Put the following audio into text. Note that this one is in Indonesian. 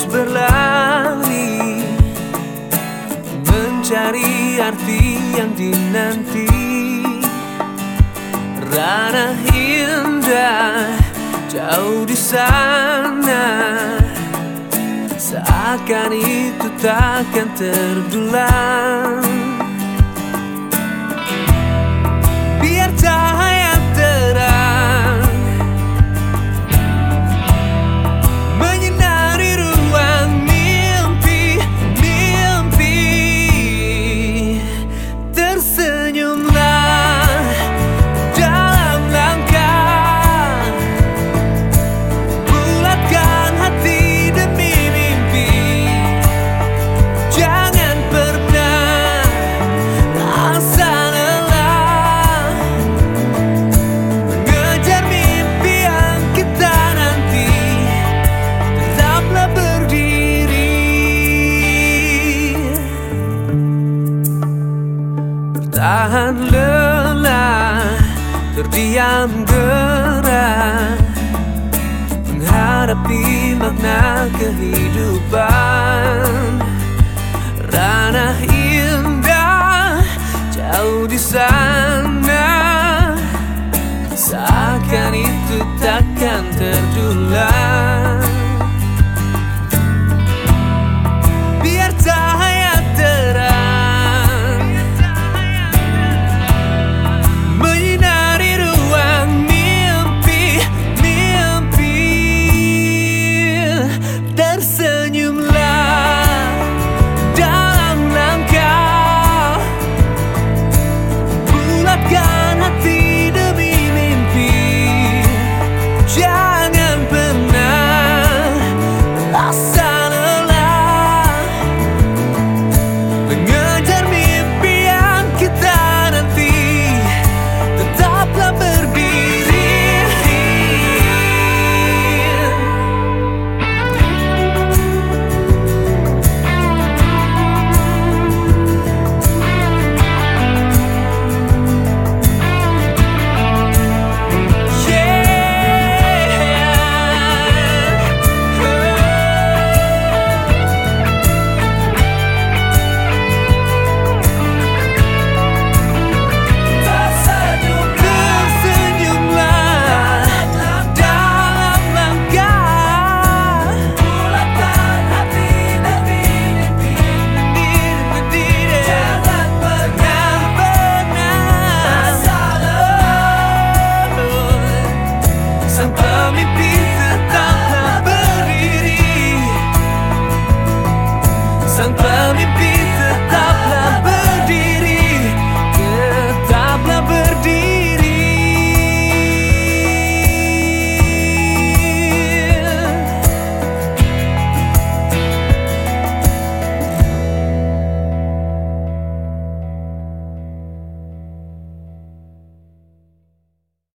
berlari mencari arti yang dinanti. Ranah indah jauh di sana, seakan itu takkan terdulang. Biar cahaya terang menyinari ruang mimpi-mimpi. Tersenyumlah dalam langkah, bulatkan hati demi mimpi. Jangan pernah rasa lelah mengejar mimpi yang kita nanti. Tetaplah berdiri, bertahan lelah, terdiam gerak, menghadapi makna kehidupan. Ranah indah jauh di sana, seakan itu takkan terdulang.